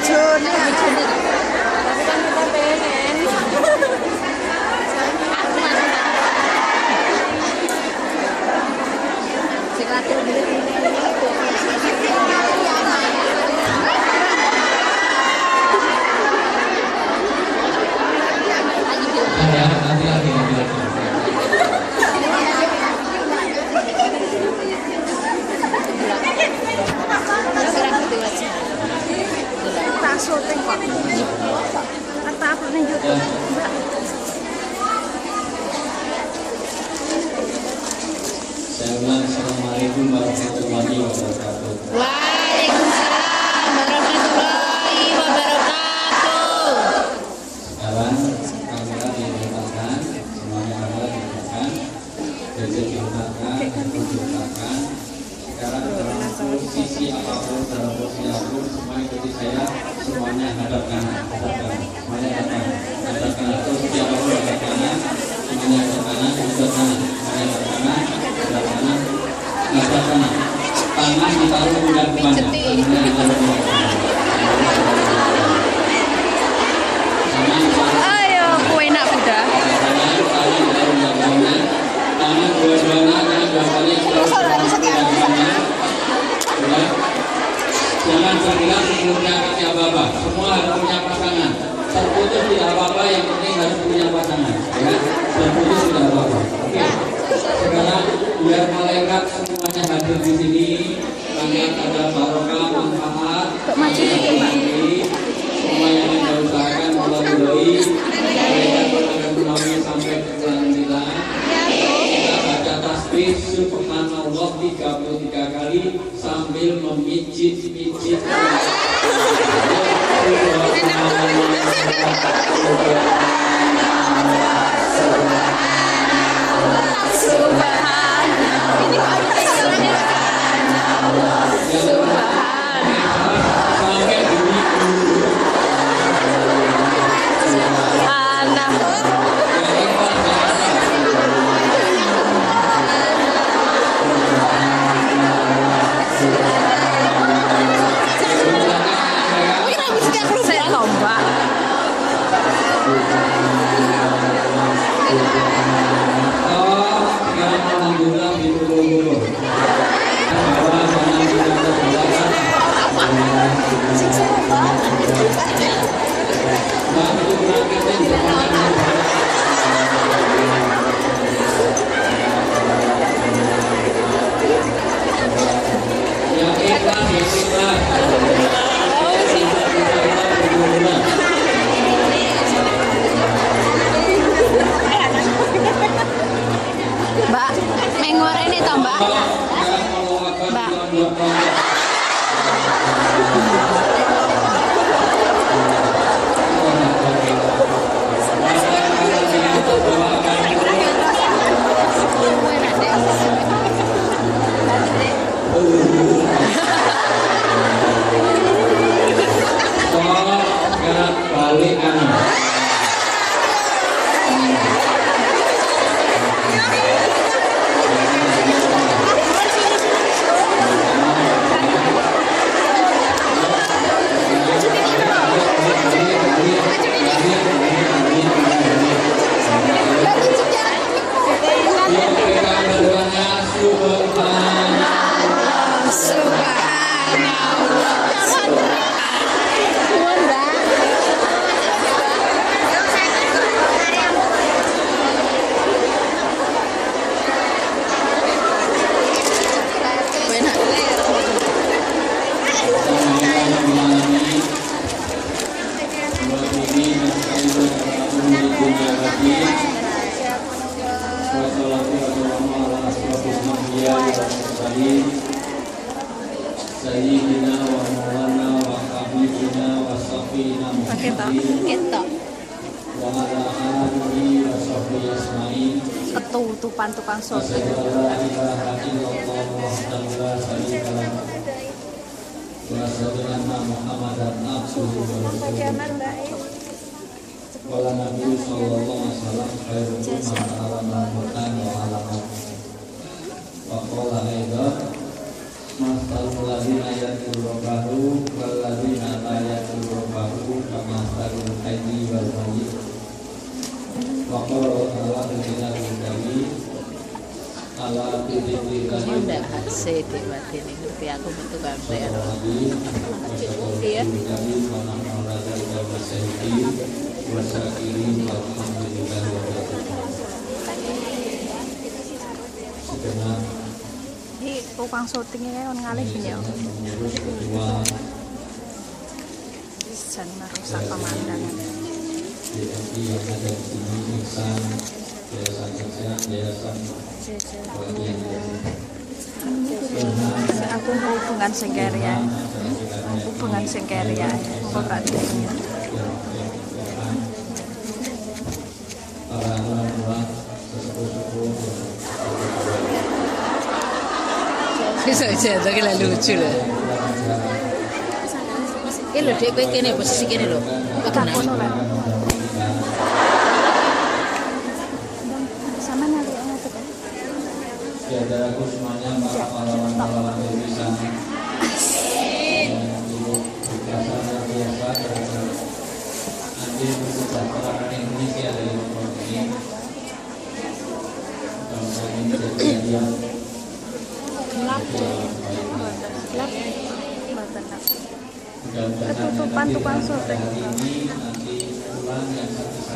bojone. Tapi kan kita pengen. Sekatur dulu syuting kok. Kata apa nih YouTube, Mbak? Saya ulang, Assalamualaikum warahmatullahi wabarakatuh. Waalaikumsalam warahmatullahi wabarakatuh. Sekarang kamera diletakkan, semuanya kamera diletakkan, gadget diletakkan, handphone diletakkan. Sekarang dalam posisi apapun, dalam posisi apapun, semua ikuti saya. Semuanya hadap kanan, semuanya hadap kanan, posisi apapun hadap kanan, semuanya hadap kanan, hadap kanan, semuanya hadap kanan, hadap kanan, hadap kanan. Tangan ditaruh pundak depannya, tangannya ditaruh pundak depannya. Ayo, kue enak udah. Tangan dua-duanya, tangan dua-duanya ditaruh pundak depannya. Jangan bergerak sebelumnya kasih apa-apa. Semua harus punya pasangan. Terputus tidak apa-apa, yang penting harus punya pasangan. Ya, terputus tidak apa-apa. Oke. Sekarang biar malaikat semuanya hadir di sini. Kalian ada barokah, manfaat. Maju dikit, Pak. Semua yang anda usahakan melalui malaikat akan melalui sampai ke kelanjutan. Kita baca tasbih subhanallah 33 kali sambil memijit-mijit. Mbak, mengor ini toh, Mbak? Mbak. Balik kanan. Sayyidina wa maulana wa habibina wa safina Muhammadin wa ala alihi wa sahbihi asma'in. Ketutupan tukang soto. Wa sallallahu Muhammadan abduhu wa rasuluhu. Qala Nabi sallallahu alaihi wasallam khairu man alama Quran wa alama. Wa qala aidan masalul ladzina yaqulu rabbahu wal ladzina la yaqulu Maharul Haji wal Mayyit Wakil ala Bina Bindali ala Bidikri Ini udah hasil di batin ini ngerti aku bentuk apa ya. Iya. Ini tukang syutingnya kan ngalih gini ya. Jangan merusak pemandangan. Aku hubungan sengkeria, hubungan sengkeria, kok gak dingin. Bisa aja, tapi lah lucu loh. Ini loh, dia kayak gini, posisi gini loh. Aku nolak. Sama nanti yang itu kan. Saudaraku semuanya, para pahlawan-pahlawan Indonesia yang dulu berjasa luar biasa terhadap andil kesejahteraan Indonesia dari nomor ini. Tahun ini kejadian Gelap. Ketutupan tukang syuting. hari ini nanti pulang yang satu